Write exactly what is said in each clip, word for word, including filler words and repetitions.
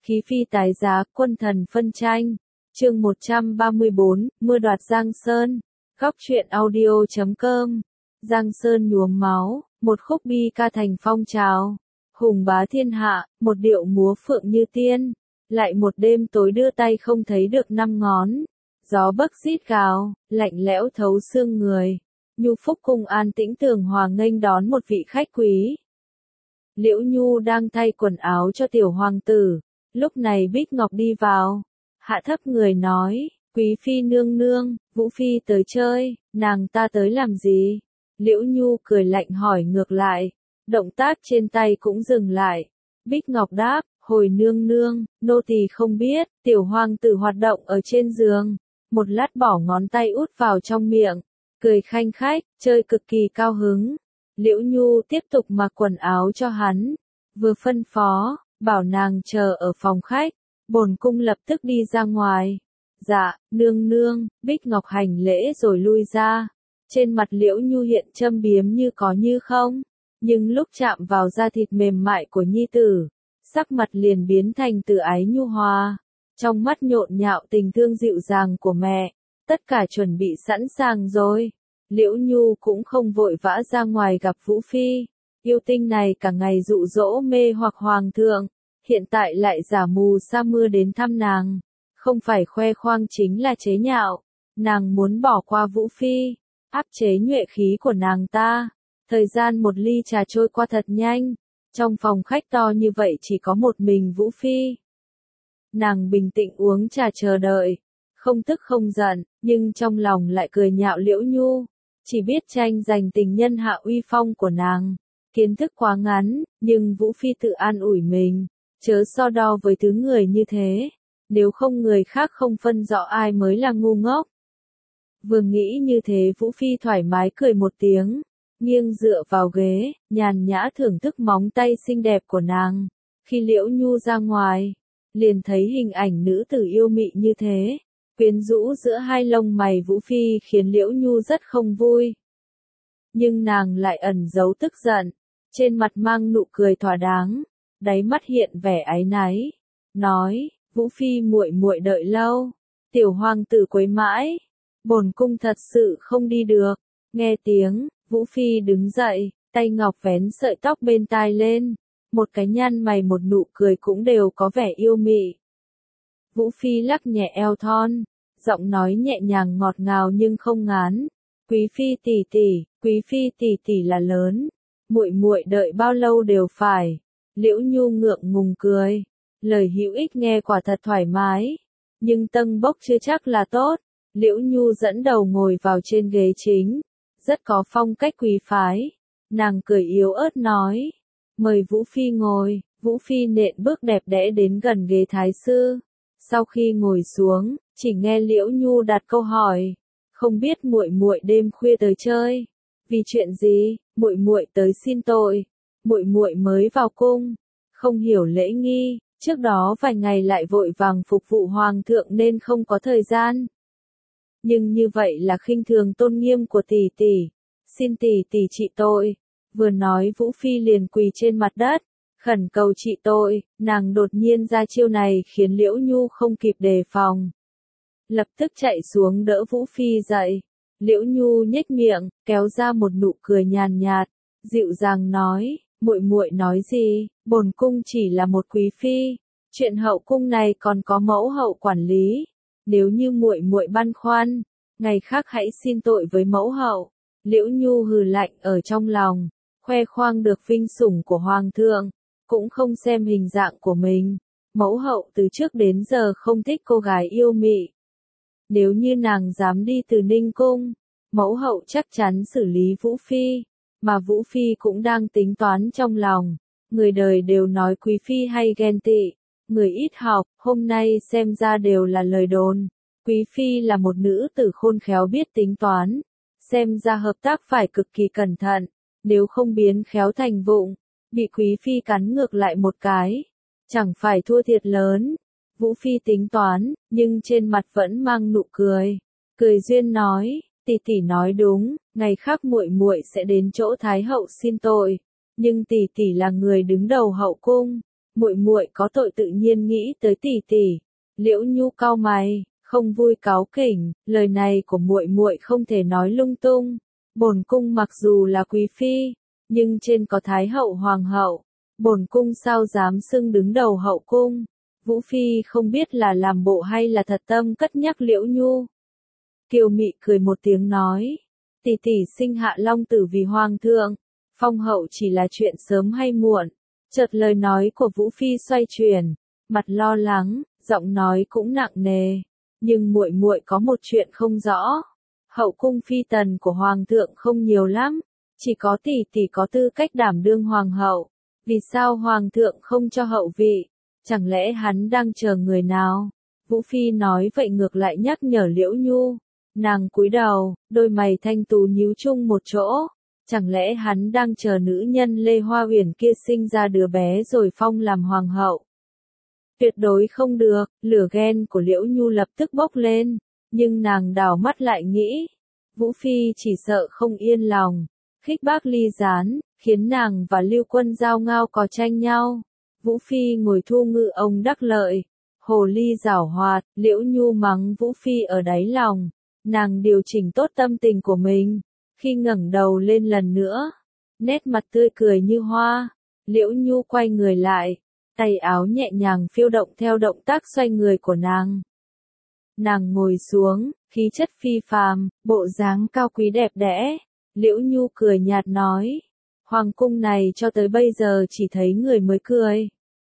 Khí phi tái giá, quân thần phân tranh. Chương một trăm ba mươi bốn, mưa đoạt Giang Sơn. Góc truyện audio chấm com. Giang Sơn nhuốm máu, một khúc bi ca thành phong trào. Hùng bá thiên hạ, một điệu múa phượng như tiên. Lại một đêm tối đưa tay không thấy được năm ngón. Gió bấc rít gào, lạnh lẽo thấu xương người. Nhu Phúc cung an tĩnh tường hòa nghênh đón một vị khách quý. Liễu Nhu đang thay quần áo cho tiểu hoàng tử. Lúc này Bích Ngọc đi vào. Hạ thấp người nói, quý phi nương nương, Vũ phi tới chơi, nàng ta tới làm gì? Liễu Nhu cười lạnh hỏi ngược lại. Động tác trên tay cũng dừng lại. Bích Ngọc đáp, hồi nương nương, nô tỳ không biết. Tiểu hoàng tử hoạt động ở trên giường. Một lát bỏ ngón tay út vào trong miệng. Cười khanh khách, chơi cực kỳ cao hứng. Liễu Nhu tiếp tục mặc quần áo cho hắn. Vừa phân phó, bảo nàng chờ ở phòng khách. Bổn cung lập tức đi ra ngoài. Dạ, nương nương. Bích Ngọc hành lễ rồi lui ra. Trên mặt Liễu Nhu hiện châm biếm như có như không. Nhưng lúc chạm vào da thịt mềm mại của nhi tử, sắc mặt liền biến thành từ ái nhu hòa. Trong mắt nhộn nhạo tình thương dịu dàng của mẹ. Tất cả chuẩn bị sẵn sàng rồi. Liễu Nhu cũng không vội vã ra ngoài gặp Vũ phi. Yêu tinh này cả ngày dụ dỗ mê hoặc hoàng thượng. Hiện tại lại giả mù sa mưa đến thăm nàng. Không phải khoe khoang chính là chế nhạo. Nàng muốn bỏ qua Vũ phi. Áp chế nhuệ khí của nàng ta. Thời gian một ly trà trôi qua thật nhanh. Trong phòng khách to như vậy chỉ có một mình Vũ phi. Nàng bình tĩnh uống trà chờ đợi. Không tức không giận, nhưng trong lòng lại cười nhạo Liễu Nhu. Chỉ biết tranh giành tình nhân hạ uy phong của nàng. Kiến thức quá ngắn, nhưng Vũ phi tự an ủi mình. Chớ so đo với thứ người như thế. Nếu không người khác không phân rõ ai mới là ngu ngốc. Vừa nghĩ như thế Vũ phi thoải mái cười một tiếng. Nghiêng dựa vào ghế, nhàn nhã thưởng thức móng tay xinh đẹp của nàng. Khi Liễu Nhu ra ngoài, liền thấy hình ảnh nữ tử yêu mị như thế. Quyến rũ giữa hai lông mày Vũ phi khiến Liễu Nhu rất không vui. Nhưng nàng lại ẩn giấu tức giận. Trên mặt mang nụ cười thỏa đáng. Đáy mắt hiện vẻ áy náy. Nói, Vũ phi muội muội đợi lâu. Tiểu hoàng tử quấy mãi. Bổn cung thật sự không đi được. Nghe tiếng, Vũ phi đứng dậy, tay ngọc vén sợi tóc bên tai lên. Một cái nhăn mày một nụ cười cũng đều có vẻ yêu mị. Vũ phi lắc nhẹ eo thon, giọng nói nhẹ nhàng ngọt ngào nhưng không ngán. Quý phi tỷ tỷ, quý phi tỷ tỷ là lớn. Muội muội đợi bao lâu đều phải. Liễu Nhu ngượng ngùng cười. Lời hữu ích nghe quả thật thoải mái. Nhưng tâng bốc chưa chắc là tốt. Liễu Nhu dẫn đầu ngồi vào trên ghế chính. Rất có phong cách quý phái. Nàng cười yếu ớt nói. Mời Vũ phi ngồi. Vũ phi nện bước đẹp đẽ đến gần ghế thái sư. Sau khi ngồi xuống, chỉ nghe Liễu Nhu đặt câu hỏi. Không biết muội muội đêm khuya tới chơi. Vì chuyện gì? Muội muội tới xin tội. Muội muội mới vào cung, không hiểu lễ nghi, trước đó vài ngày lại vội vàng phục vụ hoàng thượng nên không có thời gian. Nhưng như vậy là khinh thường tôn nghiêm của tỷ tỷ. Xin tỷ tỷ trị tội. Vừa nói Vũ phi liền quỳ trên mặt đất, khẩn cầu trị tội. Nàng đột nhiên ra chiêu này khiến Liễu Nhu không kịp đề phòng. Lập tức chạy xuống đỡ Vũ phi dậy. Liễu Nhu nhếch miệng, kéo ra một nụ cười nhàn nhạt, dịu dàng nói, muội muội nói gì? Bổn cung chỉ là một quý phi, chuyện hậu cung này còn có mẫu hậu quản lý. Nếu như muội muội băn khoăn, ngày khác hãy xin tội với mẫu hậu. Liễu Nhu hừ lạnh ở trong lòng, khoe khoang được vinh sủng của hoàng thượng, cũng không xem hình dạng của mình. Mẫu hậu từ trước đến giờ không thích cô gái yêu mị. Nếu như nàng dám đi từ Ninh cung, mẫu hậu chắc chắn xử lý Vũ phi, mà Vũ phi cũng đang tính toán trong lòng. Người đời đều nói quý phi hay ghen tị, người ít học, hôm nay xem ra đều là lời đồn. Quý phi là một nữ tử khôn khéo biết tính toán, xem ra hợp tác phải cực kỳ cẩn thận, nếu không biến khéo thành vụng, bị quý phi cắn ngược lại một cái, chẳng phải thua thiệt lớn. Vũ phi tính toán, nhưng trên mặt vẫn mang nụ cười. Cười duyên nói, tỷ tỷ nói đúng, ngày khác muội muội sẽ đến chỗ thái hậu xin tội, nhưng tỷ tỷ là người đứng đầu hậu cung, muội muội có tội tự nhiên nghĩ tới tỷ tỷ. Liễu Nhu cau mày, không vui cáu kỉnh, lời này của muội muội không thể nói lung tung. Bổn cung mặc dù là quý phi, nhưng trên có thái hậu hoàng hậu, bổn cung sao dám xưng đứng đầu hậu cung. Vũ phi không biết là làm bộ hay là thật tâm cất nhắc Liễu Nhu. Kiều Mị cười một tiếng nói, tỷ tỷ sinh hạ long tử vì hoàng thượng, phong hậu chỉ là chuyện sớm hay muộn. Chợt lời nói của Vũ phi xoay chuyển, mặt lo lắng, giọng nói cũng nặng nề, nhưng muội muội có một chuyện không rõ. Hậu cung phi tần của hoàng thượng không nhiều lắm, chỉ có tỷ tỷ có tư cách đảm đương hoàng hậu. Vì sao hoàng thượng không cho hậu vị? Chẳng lẽ hắn đang chờ người nào? Vũ phi nói vậy ngược lại nhắc nhở Liễu Nhu. Nàng cúi đầu, đôi mày thanh tú nhíu chung một chỗ. Chẳng lẽ hắn đang chờ nữ nhân Lê Hoa Uyển kia sinh ra đứa bé rồi phong làm hoàng hậu? Tuyệt đối không được, lửa ghen của Liễu Nhu lập tức bốc lên, nhưng nàng đảo mắt lại nghĩ, Vũ phi chỉ sợ không yên lòng, khích bác ly gián, khiến nàng và Lưu Quân giao ngao có tranh nhau. Vũ phi ngồi thu ngự ông đắc lợi, hồ ly giảo hoạt, Liễu Nhu mắng Vũ phi ở đáy lòng, nàng điều chỉnh tốt tâm tình của mình, khi ngẩng đầu lên lần nữa, nét mặt tươi cười như hoa. Liễu Nhu quay người lại, tay áo nhẹ nhàng phiêu động theo động tác xoay người của nàng. Nàng ngồi xuống, khí chất phi phàm, bộ dáng cao quý đẹp đẽ. Liễu Nhu cười nhạt nói, hoàng cung này cho tới bây giờ chỉ thấy người mới cười,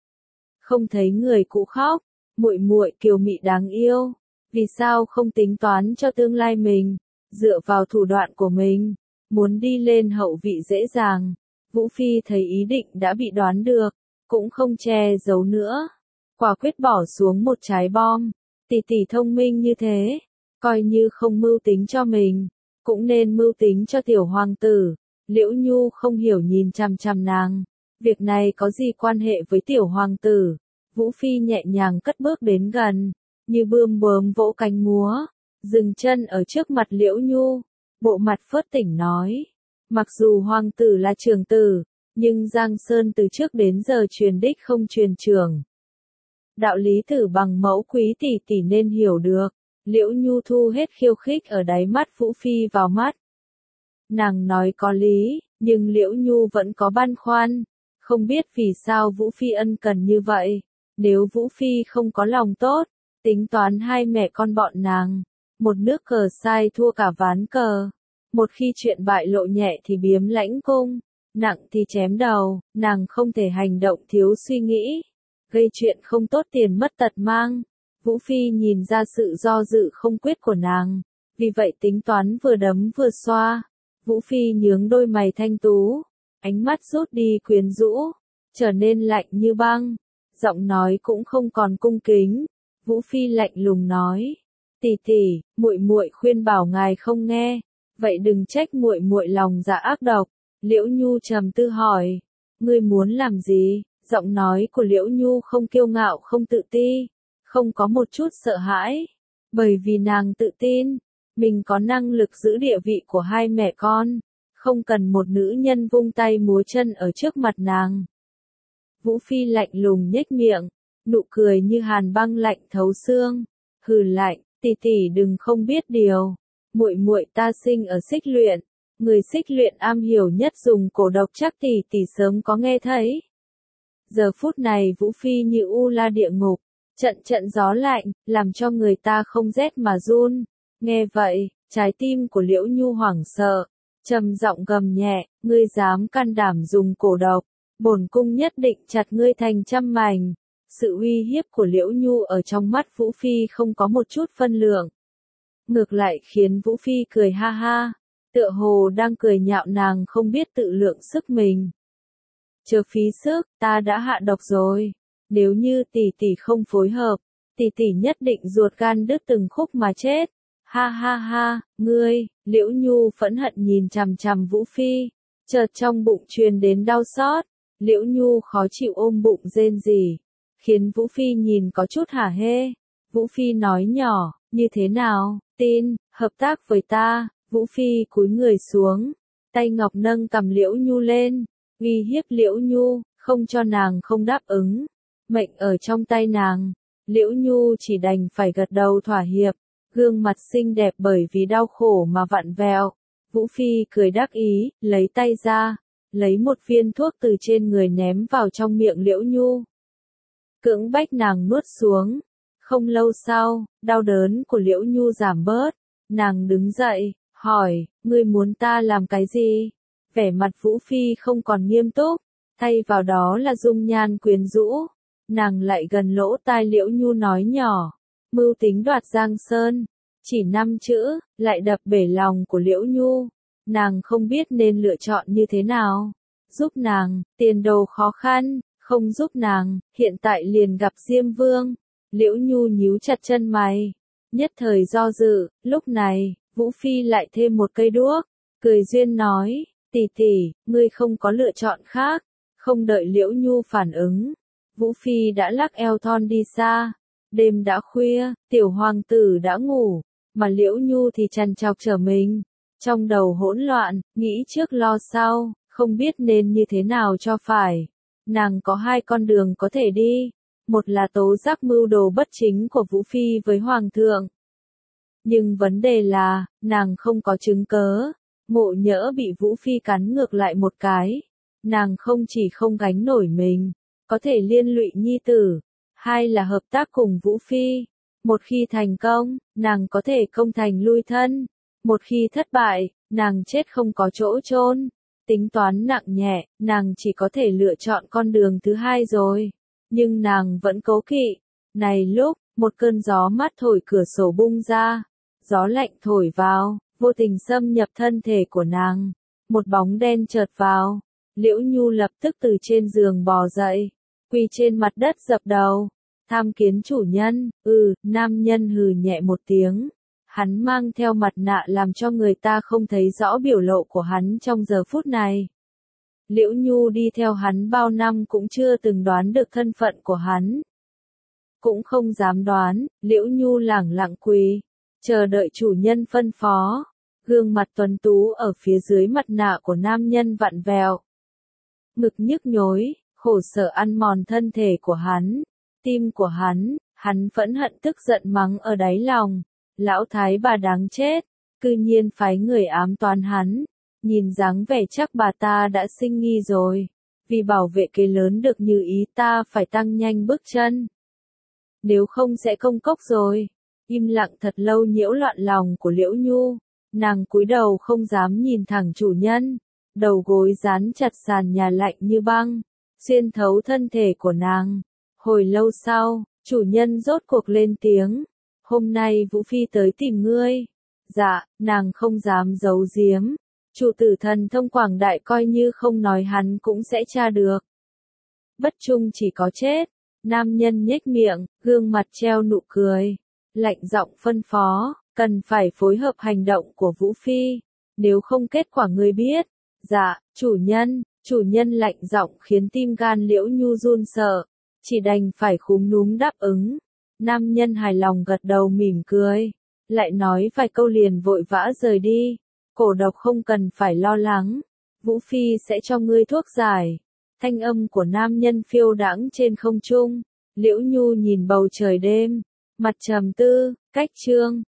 không thấy người cũ khóc. Muội muội Kiều Mị đáng yêu, vì sao không tính toán cho tương lai mình, dựa vào thủ đoạn của mình, muốn đi lên hậu vị dễ dàng. Vũ phi thấy ý định đã bị đoán được, cũng không che giấu nữa, quả quyết bỏ xuống một trái bom. Tỷ tỷ thông minh như thế, coi như không mưu tính cho mình, cũng nên mưu tính cho tiểu hoàng tử. Liễu Nhu không hiểu nhìn chằm chằm nàng, việc này có gì quan hệ với tiểu hoàng tử? Vũ phi nhẹ nhàng cất bước đến gần, như bươm bướm vỗ cánh múa, dừng chân ở trước mặt Liễu Nhu, bộ mặt phớt tỉnh nói, mặc dù hoàng tử là trưởng tử, nhưng Giang Sơn từ trước đến giờ truyền đích không truyền trưởng. Đạo lý tử bằng mẫu quý tỷ tỷ nên hiểu được. Liễu Nhu thu hết khiêu khích ở đáy mắt Vũ phi vào mắt. Nàng nói có lý, nhưng Liễu Nhu vẫn có băn khoăn, không biết vì sao Vũ phi ân cần như vậy. Nếu Vũ phi không có lòng tốt, tính toán hai mẹ con bọn nàng, một nước cờ sai thua cả ván cờ. Một khi chuyện bại lộ nhẹ thì biếm lãnh cung, nặng thì chém đầu, nàng không thể hành động thiếu suy nghĩ, gây chuyện không tốt tiền mất tật mang. Vũ phi nhìn ra sự do dự không quyết của nàng, vì vậy tính toán vừa đấm vừa xoa. Vũ phi nhướng đôi mày thanh tú, ánh mắt rút đi quyến rũ, trở nên lạnh như băng, giọng nói cũng không còn cung kính. Vũ phi lạnh lùng nói, tỷ tỷ, muội muội khuyên bảo ngài không nghe, vậy đừng trách muội muội lòng dạ ác độc. Liễu Nhu trầm tư hỏi, ngươi muốn làm gì? Giọng nói của Liễu Nhu không kiêu ngạo không tự ti, không có một chút sợ hãi, bởi vì nàng tự tin, mình có năng lực giữ địa vị của hai mẹ con, không cần một nữ nhân vung tay múa chân ở trước mặt nàng. Vũ phi lạnh lùng nhếch miệng, nụ cười như hàn băng lạnh thấu xương, hừ lạnh, tỷ tỷ đừng không biết điều, muội muội ta sinh ở Xích Luyện, người Xích Luyện am hiểu nhất dùng cổ độc chắc tỷ tỷ sớm có nghe thấy. Giờ phút này Vũ phi như u la địa ngục, trận trận gió lạnh, làm cho người ta không rét mà run. Nghe vậy, trái tim của Liễu Nhu hoảng sợ, trầm giọng gầm nhẹ, ngươi dám can đảm dùng cổ độc, bổn cung nhất định chặt ngươi thành trăm mảnh. Sự uy hiếp của Liễu Nhu ở trong mắt Vũ phi không có một chút phân lượng, ngược lại khiến Vũ phi cười ha ha, tựa hồ đang cười nhạo nàng không biết tự lượng sức mình. Chớ phí sức, ta đã hạ độc rồi. Nếu như tỷ tỷ không phối hợp, tỷ tỷ nhất định ruột gan đứt từng khúc mà chết. Ha ha ha, ngươi, Liễu Nhu phẫn hận nhìn chằm chằm Vũ phi, chợt trong bụng truyền đến đau xót. Liễu Nhu khó chịu ôm bụng rên rỉ, khiến Vũ phi nhìn có chút hả hê. Vũ phi nói nhỏ, như thế nào, tin, hợp tác với ta. Vũ phi cúi người xuống, tay ngọc nâng cầm Liễu Nhu lên, uy hiếp Liễu Nhu, không cho nàng không đáp ứng, Mệnh ở trong tay nàng, Liễu Nhu chỉ đành phải gật đầu thỏa hiệp, gương mặt xinh đẹp bởi vì đau khổ mà vặn vẹo. Vũ Phi cười đắc ý, lấy tay ra, lấy một viên thuốc từ trên người ném vào trong miệng Liễu Nhu. Cưỡng bách nàng nuốt xuống. Không lâu sau, đau đớn của Liễu Nhu giảm bớt, nàng đứng dậy, hỏi, ngươi muốn ta làm cái gì? Vẻ mặt Vũ Phi không còn nghiêm túc, thay vào đó là dung nhan quyến rũ. Nàng lại gần lỗ tai Liễu Nhu nói nhỏ, mưu tính đoạt Giang Sơn, chỉ năm chữ, lại đập bể lòng của Liễu Nhu. Nàng không biết nên lựa chọn như thế nào. Giúp nàng, tiền đồ khó khăn, không giúp nàng, hiện tại liền gặp Diêm Vương. Liễu Nhu nhíu chặt chân mày, nhất thời do dự. Lúc này, Vũ Phi lại thêm một cây đuốc, cười duyên nói, tỷ tỷ, ngươi không có lựa chọn khác. Không đợi Liễu Nhu phản ứng, Vũ Phi đã lắc eo thon đi xa. Đêm đã khuya, tiểu hoàng tử đã ngủ, mà Liễu Nhu thì trằn trọc trở mình. Trong đầu hỗn loạn, nghĩ trước lo sau, không biết nên như thế nào cho phải. Nàng có hai con đường có thể đi. Một là tố giác mưu đồ bất chính của Vũ Phi với Hoàng thượng. Nhưng vấn đề là, nàng không có chứng cớ. Ngộ nhỡ bị Vũ Phi cắn ngược lại một cái. Nàng không chỉ không gánh nổi mình, có thể liên lụy nhi tử. Hai là hợp tác cùng Vũ Phi. Một khi thành công, nàng có thể công thành lui thân. Một khi thất bại, nàng chết không có chỗ chôn. Tính toán nặng nhẹ, nàng chỉ có thể lựa chọn con đường thứ hai rồi. Nhưng nàng vẫn cố kỵ. Này lúc, một cơn gió mát thổi cửa sổ bung ra. Gió lạnh thổi vào, vô tình xâm nhập thân thể của nàng. Một bóng đen chợt vào. Liễu Nhu lập tức từ trên giường bò dậy. Quỳ trên mặt đất dập đầu. Tham kiến chủ nhân. Ừ, nam nhân hừ nhẹ một tiếng. Hắn mang theo mặt nạ làm cho người ta không thấy rõ biểu lộ của hắn trong giờ phút này. Liễu Nhu đi theo hắn bao năm cũng chưa từng đoán được thân phận của hắn. Cũng không dám đoán, Liễu Nhu lẳng lặng quỳ, chờ đợi chủ nhân phân phó. Gương mặt tuấn tú ở phía dưới mặt nạ của nam nhân vặn vẹo. Ngực nhức nhối, khổ sở ăn mòn thân thể của hắn, tim của hắn, hắn phẫn hận tức giận mắng ở đáy lòng. Lão thái bà đáng chết, cư nhiên phái người ám toán hắn. Nhìn dáng vẻ chắc bà ta đã sinh nghi rồi. Vì bảo vệ kế lớn được như ý ta phải tăng nhanh bước chân. Nếu không sẽ công cốc rồi. Im lặng thật lâu nhiễu loạn lòng của Liễu Nhu. Nàng cúi đầu không dám nhìn thẳng chủ nhân. Đầu gối dán chặt sàn nhà lạnh như băng, xuyên thấu thân thể của nàng. Hồi lâu sau, chủ nhân rốt cuộc lên tiếng. Hôm nay Vũ Phi tới tìm ngươi. Dạ, nàng không dám giấu giếm. Chủ tử thần thông quảng đại coi như không nói hắn cũng sẽ tra được. Bất trung chỉ có chết. Nam nhân nhếch miệng, gương mặt treo nụ cười. Lạnh giọng phân phó, cần phải phối hợp hành động của Vũ Phi. Nếu không kết quả ngươi biết. Dạ, chủ nhân, chủ nhân lạnh giọng khiến tim gan Liễu Nhu run sợ. Chỉ đành phải khúm núm đáp ứng. Nam nhân hài lòng gật đầu mỉm cười. Lại nói vài câu liền vội vã rời đi. Cổ độc không cần phải lo lắng. Vũ Phi sẽ cho ngươi thuốc giải. Thanh âm của nam nhân phiêu đãng trên không trung. Liễu Nhu nhìn bầu trời đêm. Mặt trầm tư, cách chương.